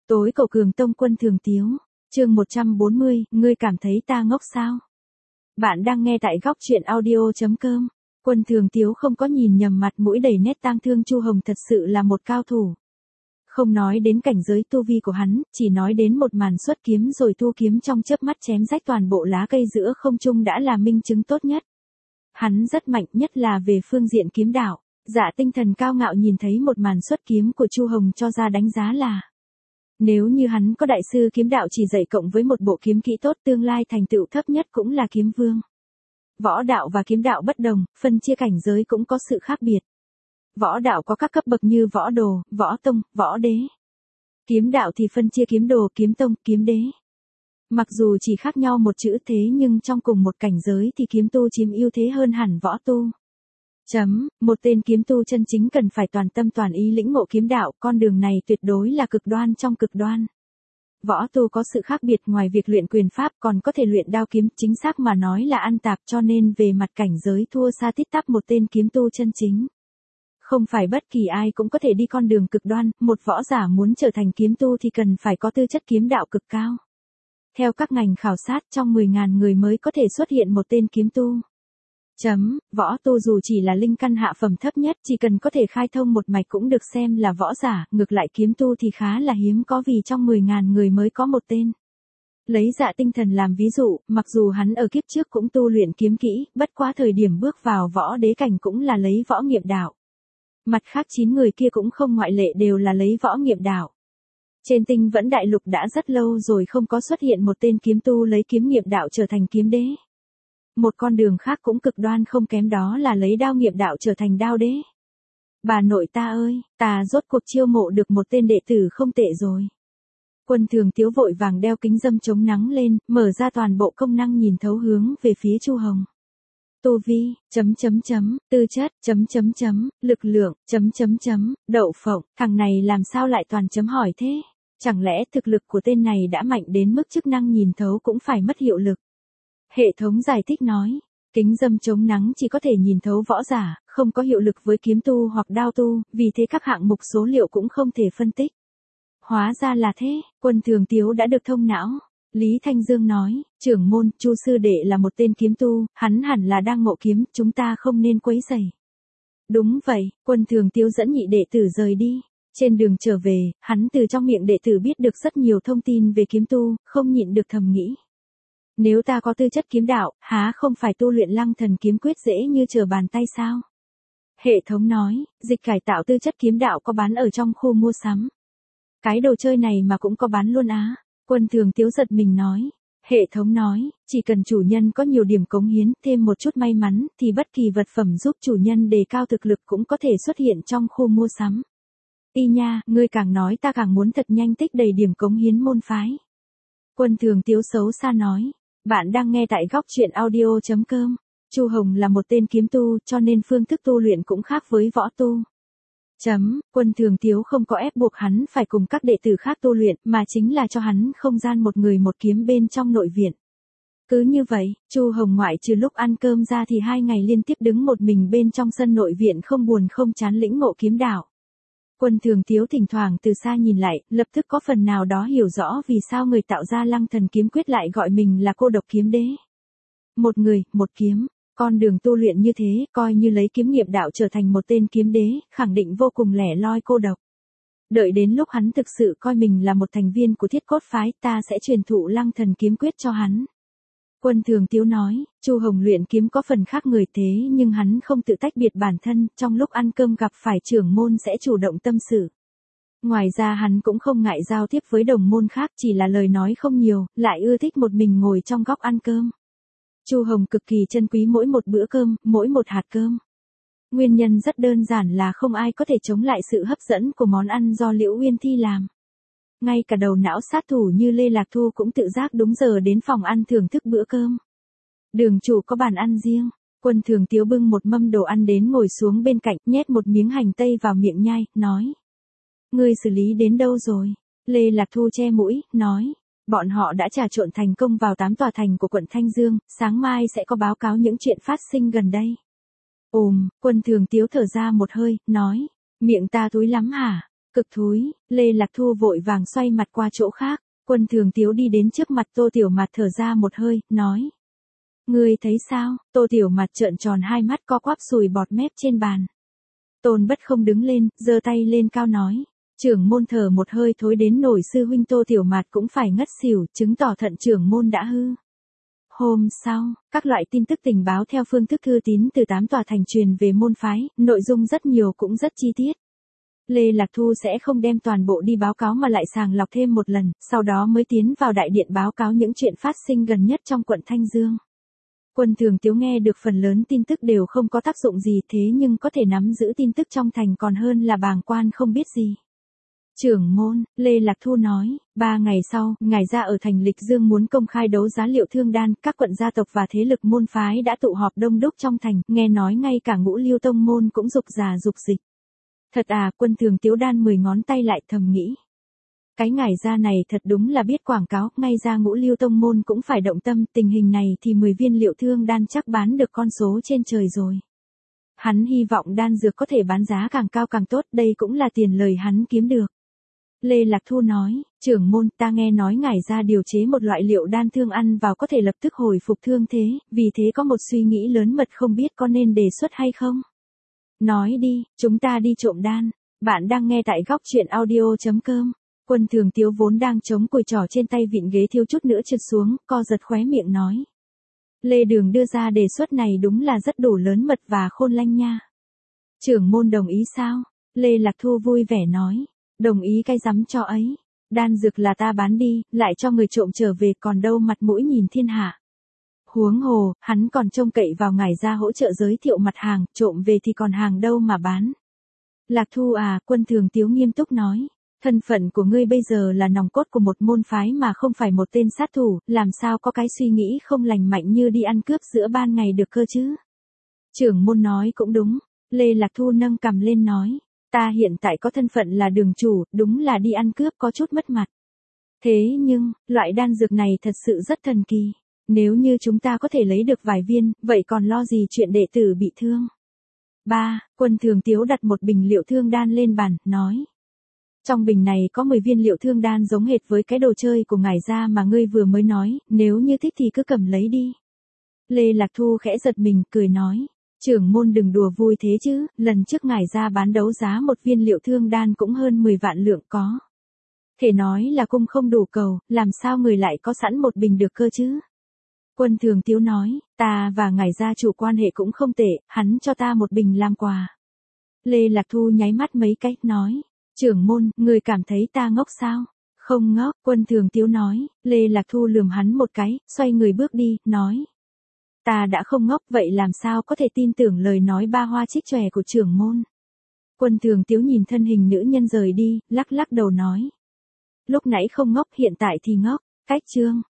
Tối cầu Cường Tông Quân Thường Tiếu, chương 140, ngươi cảm thấy ta ngốc sao? Bạn đang nghe tại góc truyện audio.com. Quân Thường Tiếu không có nhìn nhầm, mặt mũi đầy nét tang thương Chu Hồng thật sự là một cao thủ. Không nói đến cảnh giới tu vi của hắn, chỉ nói đến một màn xuất kiếm rồi thu kiếm trong chớp mắt chém rách toàn bộ lá cây giữa không trung đã là minh chứng tốt nhất. Hắn rất mạnh, nhất là về phương diện kiếm đạo. Dạ Tinh Thần cao ngạo nhìn thấy một màn xuất kiếm của Chu Hồng cho ra đánh giá là: nếu như hắn có đại sư kiếm đạo chỉ dạy cộng với một bộ kiếm kỹ tốt, tương lai thành tựu thấp nhất cũng là kiếm vương. Võ đạo và kiếm đạo bất đồng, phân chia cảnh giới cũng có sự khác biệt. Võ đạo có các cấp bậc như võ đồ, võ tông, võ đế. Kiếm đạo thì phân chia kiếm đồ, kiếm tông, kiếm đế. Mặc dù chỉ khác nhau một chữ thế nhưng trong cùng một cảnh giới thì kiếm tu chiếm ưu thế hơn hẳn võ tu. Một tên kiếm tu chân chính cần phải toàn tâm toàn ý lĩnh ngộ kiếm đạo, con đường này tuyệt đối là cực đoan trong cực đoan. Võ tu có sự khác biệt, ngoài việc luyện quyền pháp còn có thể luyện đao kiếm, chính xác mà nói là ăn tạp, cho nên về mặt cảnh giới thua xa tít tắp một tên kiếm tu chân chính. Không phải bất kỳ ai cũng có thể đi con đường cực đoan, một võ giả muốn trở thành kiếm tu thì cần phải có tư chất kiếm đạo cực cao. Theo các ngành khảo sát, trong 10.000 người mới có thể xuất hiện một tên kiếm tu. Võ tu dù chỉ là linh căn hạ phẩm thấp nhất, chỉ cần có thể khai thông một mạch cũng được xem là võ giả, ngược lại kiếm tu thì khá là hiếm có vì trong 10.000 người mới có một tên. Lấy Dạ Tinh Thần làm ví dụ, mặc dù hắn ở kiếp trước cũng tu luyện kiếm kỹ, bất quá thời điểm bước vào võ đế cảnh cũng là lấy võ nghiệp đạo. Mặt khác 9 người kia cũng không ngoại lệ, đều là lấy võ nghiệp đạo. Trên Tinh Vẫn Đại Lục đã rất lâu rồi không có xuất hiện một tên kiếm tu lấy kiếm nghiệp đạo trở thành kiếm đế. Một con đường khác cũng cực đoan không kém, đó là lấy đao nghiệp đạo trở thành đao đế. Bà nội ta ơi, ta rốt cuộc chiêu mộ được một tên đệ tử không tệ rồi. Quân Thường Tiếu vội vàng đeo kính râm chống nắng lên, mở ra toàn bộ công năng nhìn thấu hướng về phía Chu Hồng. Tu vi, tư chất, lực lượng, đậu phộng, thằng này làm sao lại toàn chấm hỏi thế? Chẳng lẽ thực lực của tên này đã mạnh đến mức chức năng nhìn thấu cũng phải mất hiệu lực? Hệ thống giải thích nói, kính râm chống nắng chỉ có thể nhìn thấu võ giả, không có hiệu lực với kiếm tu hoặc đao tu, vì thế các hạng mục số liệu cũng không thể phân tích. Hóa ra là thế, Quân Thường Tiếu đã được thông não. Lý Thanh Dương nói, trưởng môn, Chu sư đệ là một tên kiếm tu, hắn hẳn là đang ngộ kiếm, chúng ta không nên quấy rầy. Đúng vậy, Quân Thường Tiếu dẫn nhị đệ tử rời đi. Trên đường trở về, hắn từ trong miệng đệ tử biết được rất nhiều thông tin về kiếm tu, không nhịn được thầm nghĩ. Nếu ta có tư chất kiếm đạo, há không phải tu luyện Lăng Thần kiếm quyết dễ như trở bàn tay sao? Hệ thống nói, dịch cải tạo tư chất kiếm đạo có bán ở trong khu mua sắm. Cái đồ chơi này mà cũng có bán luôn á? Quân Thường Tiếu giật mình nói. Hệ thống nói, chỉ cần chủ nhân có nhiều điểm cống hiến, thêm một chút may mắn, thì bất kỳ vật phẩm giúp chủ nhân đề cao thực lực cũng có thể xuất hiện trong khu mua sắm. Y nha, ngươi càng nói ta càng muốn thật nhanh tích đầy điểm cống hiến môn phái. Quân Thường Tiếu xấu xa nói. Bạn đang nghe tại góc truyện audio.com. Chu Hồng là một tên kiếm tu, cho nên phương thức tu luyện cũng khác với võ tu. Quân Thường Tiếu không có ép buộc hắn phải cùng các đệ tử khác tu luyện, mà chính là cho hắn không gian một người một kiếm bên trong nội viện. Cứ như vậy, Chu Hồng ngoại trừ lúc ăn cơm ra thì 2 ngày liên tiếp đứng một mình bên trong sân nội viện không buồn không chán lĩnh ngộ kiếm đạo. Quân Thường Tiếu thỉnh thoảng từ xa nhìn lại, lập tức có phần nào đó hiểu rõ vì sao người tạo ra Lăng Thần kiếm quyết lại gọi mình là cô độc kiếm đế. Một người, một kiếm, con đường tu luyện như thế, coi như lấy kiếm nghiệp đạo trở thành một tên kiếm đế, khẳng định vô cùng lẻ loi cô độc. Đợi đến lúc hắn thực sự coi mình là một thành viên của Thiết Cốt phái, ta sẽ truyền thụ Lăng Thần kiếm quyết cho hắn. Quân Thường Tiếu nói, Chu Hồng luyện kiếm có phần khác người thế nhưng hắn không tự tách biệt bản thân, trong lúc ăn cơm gặp phải trưởng môn sẽ chủ động tâm sự. Ngoài ra hắn cũng không ngại giao tiếp với đồng môn khác, chỉ là lời nói không nhiều, lại ưa thích một mình ngồi trong góc ăn cơm. Chu Hồng cực kỳ trân quý mỗi một bữa cơm, mỗi một hạt cơm. Nguyên nhân rất đơn giản là không ai có thể chống lại sự hấp dẫn của món ăn do Liễu Uyên Thi làm. Ngay cả đầu não sát thủ như Lê Lạc Thu cũng tự giác đúng giờ đến phòng ăn thưởng thức bữa cơm. Đường chủ có bàn ăn riêng, Quân Thường Tiếu bưng một mâm đồ ăn đến ngồi xuống bên cạnh, nhét một miếng hành tây vào miệng nhai, nói. Ngươi xử lý đến đâu rồi? Lê Lạc Thu che mũi, nói. Bọn họ đã trà trộn thành công vào 8 tòa thành của quận Thanh Dương, sáng mai sẽ có báo cáo những chuyện phát sinh gần đây. Quân Thường Tiếu thở ra một hơi, nói. Miệng ta thúi lắm hả? Cực thúi, Lê Lạc Thu vội vàng xoay mặt qua chỗ khác, Quân Thường Tiếu đi đến trước mặt Tô Tiểu Mạt thở ra một hơi, nói. Ngươi thấy sao? Tô Tiểu Mạt trợn tròn hai mắt co quắp sùi bọt mép trên bàn. Tôn Bất Không đứng lên, giơ tay lên cao nói. Trưởng môn thở một hơi thối đến nổi sư huynh Tô Tiểu Mạt cũng phải ngất xỉu, chứng tỏ thận trưởng môn đã hư. Hôm sau, các loại tin tức tình báo theo phương thức thư tín từ 8 tòa thành truyền về môn phái, nội dung rất nhiều cũng rất chi tiết. Lê Lạc Thu sẽ không đem toàn bộ đi báo cáo mà lại sàng lọc thêm một lần, sau đó mới tiến vào đại điện báo cáo những chuyện phát sinh gần nhất trong quận Thanh Dương. Quân Thường Tiếu nghe được phần lớn tin tức đều không có tác dụng gì thế nhưng có thể nắm giữ tin tức trong thành còn hơn là bàng quan không biết gì. Trưởng môn, Lê Lạc Thu nói, 3 ngày sau, ngài ra ở thành Lịch Dương muốn công khai đấu giá liệu thương đan, các quận gia tộc và thế lực môn phái đã tụ họp đông đúc trong thành, nghe nói ngay cả Ngũ Liêu tông môn cũng dục già dục dịch. Thật à, Quân Thường Tiếu đan 10 ngón tay lại thầm nghĩ. Cái ngải ra này thật đúng là biết quảng cáo, ngay ra Ngũ Liêu tông môn cũng phải động tâm, tình hình này thì 10 viên liệu thương đan chắc bán được con số trên trời rồi. Hắn hy vọng đan dược có thể bán giá càng cao càng tốt, đây cũng là tiền lời hắn kiếm được. Lê Lạc Thu nói, trưởng môn ta nghe nói ngải ra điều chế một loại liệu đan thương ăn vào có thể lập tức hồi phục thương thế, vì thế có một suy nghĩ lớn mật không biết có nên đề xuất hay không. Nói đi, chúng ta đi trộm đan. Bạn đang nghe tại góc truyện audio.com. Quân Thường Tiếu vốn đang chống cùi trỏ trên tay vịn ghế thiếu chút nữa trượt xuống, co giật khóe miệng nói. Lê Đường đưa ra đề xuất này đúng là rất đủ lớn mật và khôn lanh nha. Trưởng môn đồng ý sao? Lê Lạc Thu vui vẻ nói. Đồng ý cái rắm cho ấy. Đan dược là ta bán đi, lại cho người trộm trở về còn đâu mặt mũi nhìn thiên hạ. Huống hồ, hắn còn trông cậy vào ngải ra hỗ trợ giới thiệu mặt hàng, trộm về thì còn hàng đâu mà bán. Lạc Thu à, Quân Thường Tiếu nghiêm túc nói. Thân phận của ngươi bây giờ là nòng cốt của một môn phái mà không phải một tên sát thủ, làm sao có cái suy nghĩ không lành mạnh như đi ăn cướp giữa ban ngày được cơ chứ? Trưởng môn nói cũng đúng, Lê Lạc Thu nâng cằm lên nói, ta hiện tại có thân phận là đường chủ, đúng là đi ăn cướp có chút mất mặt. Thế nhưng, loại đan dược này thật sự rất thần kỳ, nếu như chúng ta có thể lấy được vài viên, vậy còn lo gì chuyện đệ tử bị thương? 3. Quân Thường Tiếu đặt một bình liệu thương đan lên bàn, nói. Trong bình này có 10 viên liệu thương đan giống hệt với cái đồ chơi của ngải gia mà ngươi vừa mới nói, nếu như thích thì cứ cầm lấy đi. Lê Lạc Thu khẽ giật mình, cười nói. Trưởng môn đừng đùa vui thế chứ, lần trước ngải gia bán đấu giá một viên liệu thương đan cũng hơn 10 vạn lượng có. Thể nói là cung không đủ cầu, làm sao người lại có sẵn một bình được cơ chứ? Quân Thường Tiếu nói, ta và ngải gia chủ quan hệ cũng không tệ, hắn cho ta một bình làm quà. Lê Lạc Thu nháy mắt mấy cách, nói. Trưởng môn, người cảm thấy ta ngốc sao? Không ngốc, Quân Thường Tiếu nói. Lê Lạc Thu lườm hắn một cái, xoay người bước đi, nói. Ta đã không ngốc, vậy làm sao có thể tin tưởng lời nói ba hoa trích chòe của trưởng môn? Quân Thường Tiếu nhìn thân hình nữ nhân rời đi, lắc lắc đầu nói. Lúc nãy không ngốc, hiện tại thì ngốc. Cách chương.